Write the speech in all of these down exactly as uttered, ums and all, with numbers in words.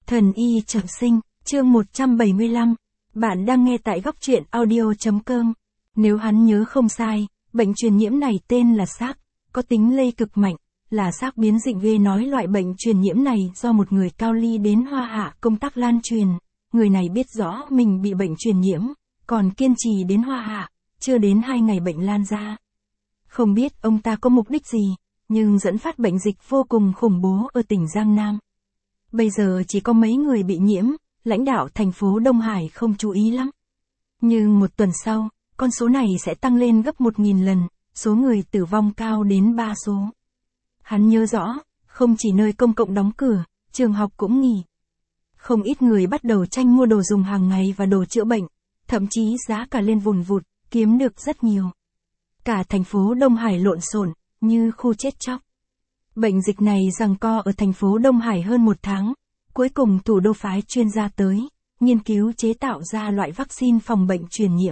Thần y trọng sinh, chương một trăm bảy mươi lăm. Bạn đang nghe tại góc truyện audio chấm com. Nếu hắn nhớ không sai, bệnh truyền nhiễm này tên là SARS, có tính lây cực mạnh, là SARS biến dịch gây nói loại bệnh truyền nhiễm này do một người cao ly đến Hoa Hạ công tác lan truyền. Người này biết rõ mình bị bệnh truyền nhiễm, còn kiên trì đến Hoa Hạ, chưa đến hai ngày bệnh lan ra. Không biết ông ta có mục đích gì, nhưng dẫn phát bệnh dịch vô cùng khủng bố ở tỉnh Giang Nam. Bây giờ chỉ có mấy người bị nhiễm, lãnh đạo thành phố Đông Hải không chú ý lắm. Nhưng một tuần sau, con số này sẽ tăng lên gấp một nghìn lần, số người tử vong cao đến ba số. Hắn nhớ rõ, không chỉ nơi công cộng đóng cửa, trường học cũng nghỉ. Không ít người bắt đầu tranh mua đồ dùng hàng ngày và đồ chữa bệnh, thậm chí giá cả lên vùn vụt, kiếm được rất nhiều. Cả thành phố Đông Hải lộn xộn, như khu chết chóc. Bệnh dịch này giằng co ở thành phố Đông Hải hơn một tháng, cuối cùng thủ đô phái chuyên gia tới, nghiên cứu chế tạo ra loại vaccine phòng bệnh truyền nhiễm.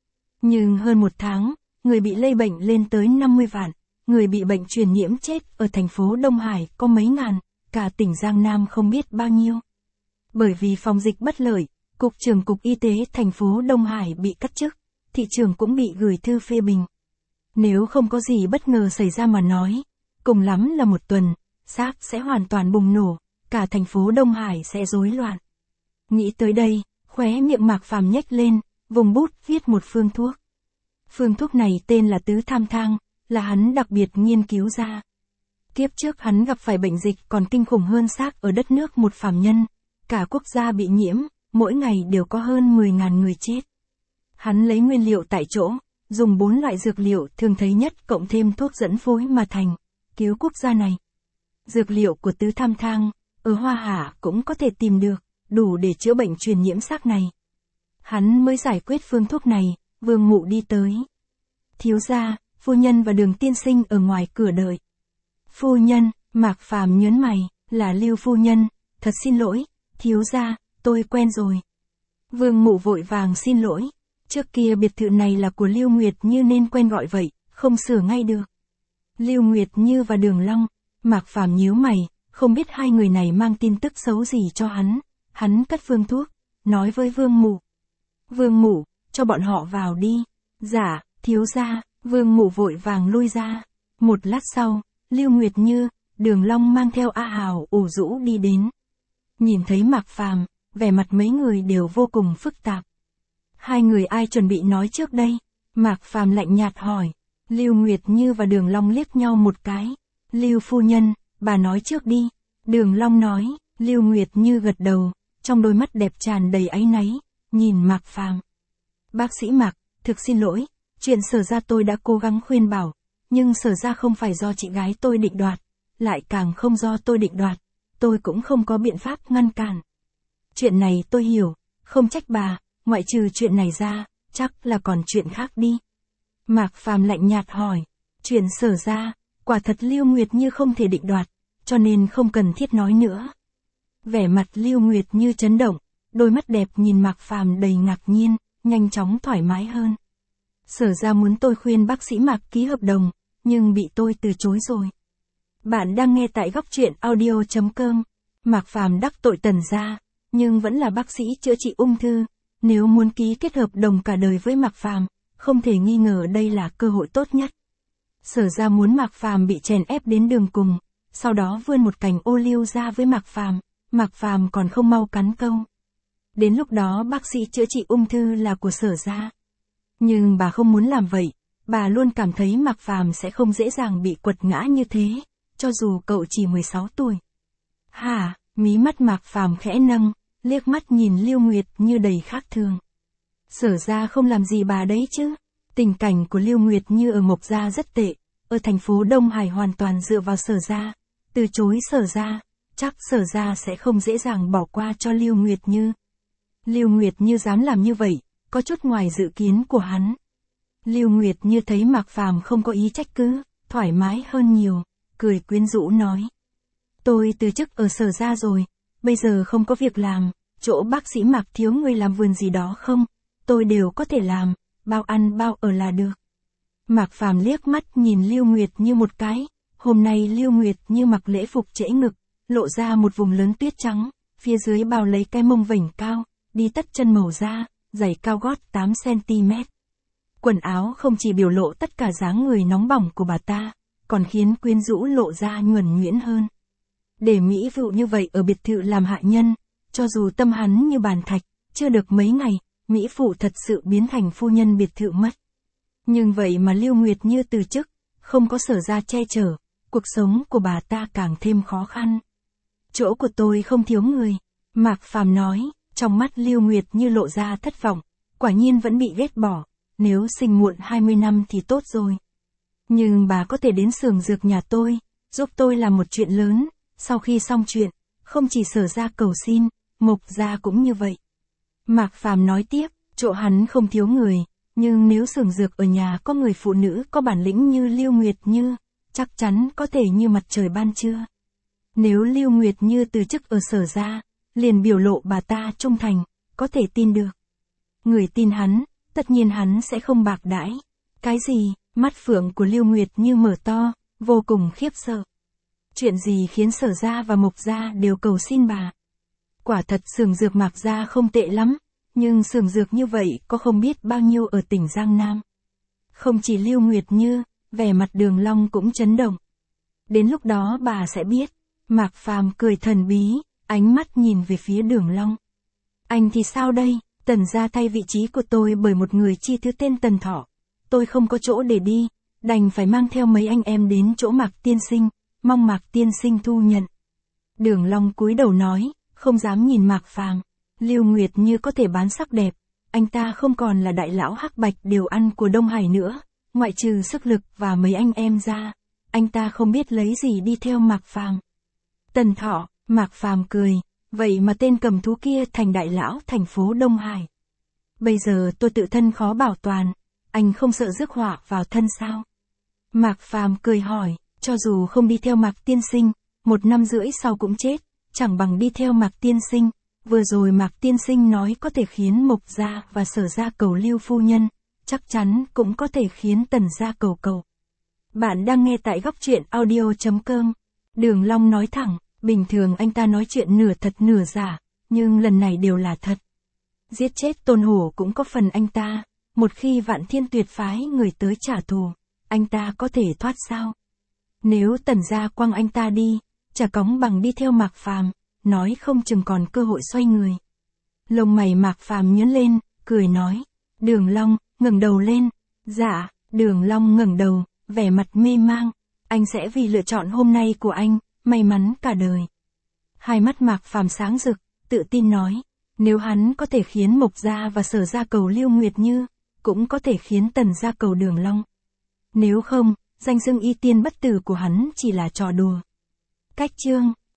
Nhưng hơn một tháng, người bị lây bệnh lên tới năm mươi vạn, người bị bệnh truyền nhiễm chết ở thành phố Đông Hải có mấy ngàn, cả tỉnh Giang Nam không biết bao nhiêu. Bởi vì phòng dịch bất lợi, Cục trưởng Cục Y tế thành phố Đông Hải bị cắt chức, thị trưởng cũng bị gửi thư phê bình. Nếu không có gì bất ngờ xảy ra mà nói, cùng lắm là một tuần, SARS sẽ hoàn toàn bùng nổ, cả thành phố Đông Hải sẽ rối loạn. Nghĩ tới đây, khóe miệng Mạc Phàm nhếch lên, vùng bút viết một phương thuốc. Phương thuốc này tên là tứ tham thang, là hắn đặc biệt nghiên cứu ra. Kiếp trước hắn gặp phải bệnh dịch còn kinh khủng hơn SARS ở đất nước một phàm nhân, cả quốc gia bị nhiễm, mỗi ngày đều có hơn mười nghìn người chết. Hắn lấy nguyên liệu tại chỗ, dùng bốn loại dược liệu thường thấy nhất cộng thêm thuốc dẫn phối mà thành, cứu quốc gia này. Dược liệu của tứ tham thang, ở Hoa Hạ cũng có thể tìm được, đủ để chữa bệnh truyền nhiễm SARS này. Hắn mới giải quyết phương thuốc này, Vương Mụ đi tới. Thiếu gia, phu nhân và Đường tiên sinh ở ngoài cửa đợi. Phu nhân, Mạc Phàm nhớn mày, là Lưu phu nhân, thật xin lỗi, thiếu gia, tôi quen rồi. Vương Mụ vội vàng xin lỗi, trước kia biệt thự này là của Lưu Nguyệt Như nên quen gọi vậy, không sửa ngay được. Lưu Nguyệt Như và Đường Long, Mạc Phàm nhíu mày, không biết hai người này mang tin tức xấu gì cho hắn. Hắn cất phương thuốc, nói với Vương Mụ. Vương Mụ, cho bọn họ vào đi. Dạ, thiếu gia. Vương Mụ vội vàng lui ra. Một lát sau, Lưu Nguyệt Như, Đường Long mang theo A Hào ủ rũ đi đến. Nhìn thấy Mạc Phàm, vẻ mặt mấy người đều vô cùng phức tạp. Hai người ai chuẩn bị nói trước đây? Mạc Phàm lạnh nhạt hỏi. Lưu Nguyệt Như và Đường Long liếc nhau một cái. Lưu phu nhân, bà nói trước đi. Đường Long nói. Lưu Nguyệt Như gật đầu, trong đôi mắt đẹp tràn đầy áy náy, nhìn Mạc Phàm. Bác sĩ Mạc, thực xin lỗi, chuyện Sở gia tôi đã cố gắng khuyên bảo, nhưng Sở gia không phải do chị gái tôi định đoạt, lại càng không do tôi định đoạt, tôi cũng không có biện pháp ngăn cản. Chuyện này tôi hiểu, không trách bà, ngoại trừ chuyện này ra, chắc là còn chuyện khác đi. Mạc Phàm lạnh nhạt hỏi, chuyện Sở gia, quả thật Lưu Nguyệt Như không thể định đoạt, cho nên không cần thiết nói nữa. Vẻ mặt Lưu Nguyệt Như chấn động, đôi mắt đẹp nhìn Mạc Phàm đầy ngạc nhiên, nhanh chóng thoải mái hơn. Sở gia muốn tôi khuyên bác sĩ Mạc ký hợp đồng, nhưng bị tôi từ chối rồi. Bạn đang nghe tại góc truyện audio chấm com. Mạc Phàm đắc tội Tần gia, nhưng vẫn là bác sĩ chữa trị ung thư. Nếu muốn ký kết hợp đồng cả đời với Mạc Phàm, không thể nghi ngờ đây là cơ hội tốt nhất. Sở gia muốn Mạc Phàm bị chèn ép đến đường cùng, sau đó vươn một cành ô liu ra với Mạc Phàm. Mạc Phàm còn không mau cắn câu. Đến lúc đó bác sĩ chữa trị ung thư là của Sở gia. Nhưng bà không muốn làm vậy, bà luôn cảm thấy Mạc Phàm sẽ không dễ dàng bị quật ngã như thế, cho dù cậu chỉ mười sáu tuổi. Hả, mí mắt Mạc Phàm khẽ nâng, liếc mắt nhìn Lưu Nguyệt Như đầy khác thường. Sở gia không làm gì bà đấy chứ. Tình cảnh của Lưu Nguyệt Như ở Mộc gia rất tệ, ở thành phố Đông Hải hoàn toàn dựa vào Sở gia, từ chối Sở gia. Chắc Sở gia sẽ không dễ dàng bỏ qua cho Lưu Nguyệt Như. Lưu Nguyệt Như dám làm như vậy, có chút ngoài dự kiến của hắn. Lưu Nguyệt Như thấy Mạc Phàm không có ý trách cứ, thoải mái hơn nhiều, cười quyến rũ nói. Tôi từ chức ở Sở gia rồi, bây giờ không có việc làm, chỗ bác sĩ Mạc thiếu người làm vườn gì đó không, tôi đều có thể làm, bao ăn bao ở là được. Mạc Phàm liếc mắt nhìn Lưu Nguyệt Như một cái, hôm nay Lưu Nguyệt Như mặc lễ phục trễ ngực, lộ ra một vùng lớn tuyết trắng, phía dưới bào lấy cái mông vểnh cao, đi tất chân màu da, giày cao gót tám xăng ti mét. Quần áo không chỉ biểu lộ tất cả dáng người nóng bỏng của bà ta, còn khiến quyến rũ lộ ra nhuần nhuyễn hơn. Để mỹ phụ như vậy ở biệt thự làm hạ nhân, cho dù tâm hắn như bàn thạch, chưa được mấy ngày, mỹ phụ thật sự biến thành phu nhân biệt thự mất. Nhưng vậy mà Lưu Nguyệt Như từ chức, không có Sở Gia che chở, cuộc sống của bà ta càng thêm khó khăn. Chỗ của tôi không thiếu người, Mạc Phàm nói, trong mắt Lưu Nguyệt Như lộ ra thất vọng, quả nhiên vẫn bị ghét bỏ, nếu sinh muộn hai mươi năm thì tốt rồi. Nhưng bà có thể đến xưởng dược nhà tôi, giúp tôi làm một chuyện lớn, sau khi xong chuyện, không chỉ Sở Gia cầu xin, Mộc Gia cũng như vậy. Mạc Phàm nói tiếp, chỗ hắn không thiếu người, nhưng nếu xưởng dược ở nhà có người phụ nữ có bản lĩnh như Lưu Nguyệt Như, chắc chắn có thể như mặt trời ban trưa. Nếu Lưu Nguyệt Như từ chức ở Sở Gia, liền biểu lộ bà ta trung thành, có thể tin được. Người tin hắn, tất nhiên hắn sẽ không bạc đãi. Cái gì? Mắt phượng của Lưu Nguyệt Như mở to, vô cùng khiếp sợ. Chuyện gì khiến Sở Gia và Mộc Gia đều cầu xin bà? Quả thật xưởng dược Mạc Gia không tệ lắm, nhưng xưởng dược như vậy có không biết bao nhiêu ở tỉnh Giang Nam. Không chỉ Lưu Nguyệt Như, vẻ mặt Đường Long cũng chấn động. Đến lúc đó bà sẽ biết. Mạc Phàm cười thần bí, ánh mắt nhìn về phía Đường Long. Anh thì sao đây? Tần gia thay vị trí của tôi bởi một người chi thứ tên Tần Thọ. Tôi không có chỗ để đi, đành phải mang theo mấy anh em đến chỗ Mạc tiên sinh, mong Mạc tiên sinh thu nhận. Đường Long cúi đầu nói, không dám nhìn Mạc Phàm. Lưu Nguyệt Như có thể bán sắc đẹp, anh ta không còn là đại lão hắc bạch điều ăn của Đông Hải nữa, ngoại trừ sức lực và mấy anh em ra, anh ta không biết lấy gì đi theo Mạc Phàm. Tần Thọ, Mạc Phàm cười, vậy mà tên cầm thú kia thành đại lão thành phố Đông Hải. Bây giờ tôi tự thân khó bảo toàn, anh không sợ rước họa vào thân sao? Mạc Phàm cười hỏi, cho dù không đi theo Mạc tiên sinh, một năm rưỡi sau cũng chết, chẳng bằng đi theo Mạc tiên sinh. Vừa rồi Mạc tiên sinh nói có thể khiến Mộc Gia và Sở Gia cầu Lưu phu nhân, chắc chắn cũng có thể khiến Tần Gia cầu cầu. Bạn đang nghe tại góc truyện audio chấm com. Đường Long nói thẳng, bình thường anh ta nói chuyện nửa thật nửa giả, nhưng lần này đều là thật. Giết chết Tôn Hổ cũng có phần anh ta, một khi Vạn Thiên Tuyệt phái người tới trả thù, anh ta có thể thoát sao? Nếu Tần Gia quăng anh ta đi, chả cóng bằng đi theo Mạc Phàm, nói không chừng còn cơ hội xoay người. Lông mày Mạc Phàm nhướng lên, cười nói, Đường Long, ngẩng đầu lên. Dạ, Đường Long ngẩng đầu, vẻ mặt mê mang, anh sẽ vì lựa chọn hôm nay của anh, may mắn cả đời. Hai mắt Mạc Phàm sáng rực, tự tin nói, nếu hắn có thể khiến Mộc Gia và Sở Gia cầu Lưu Nguyệt Như, cũng có thể khiến Tần Gia cầu Đường Long. Nếu không, danh xưng y tiên bất tử của hắn chỉ là trò đùa. Cách chương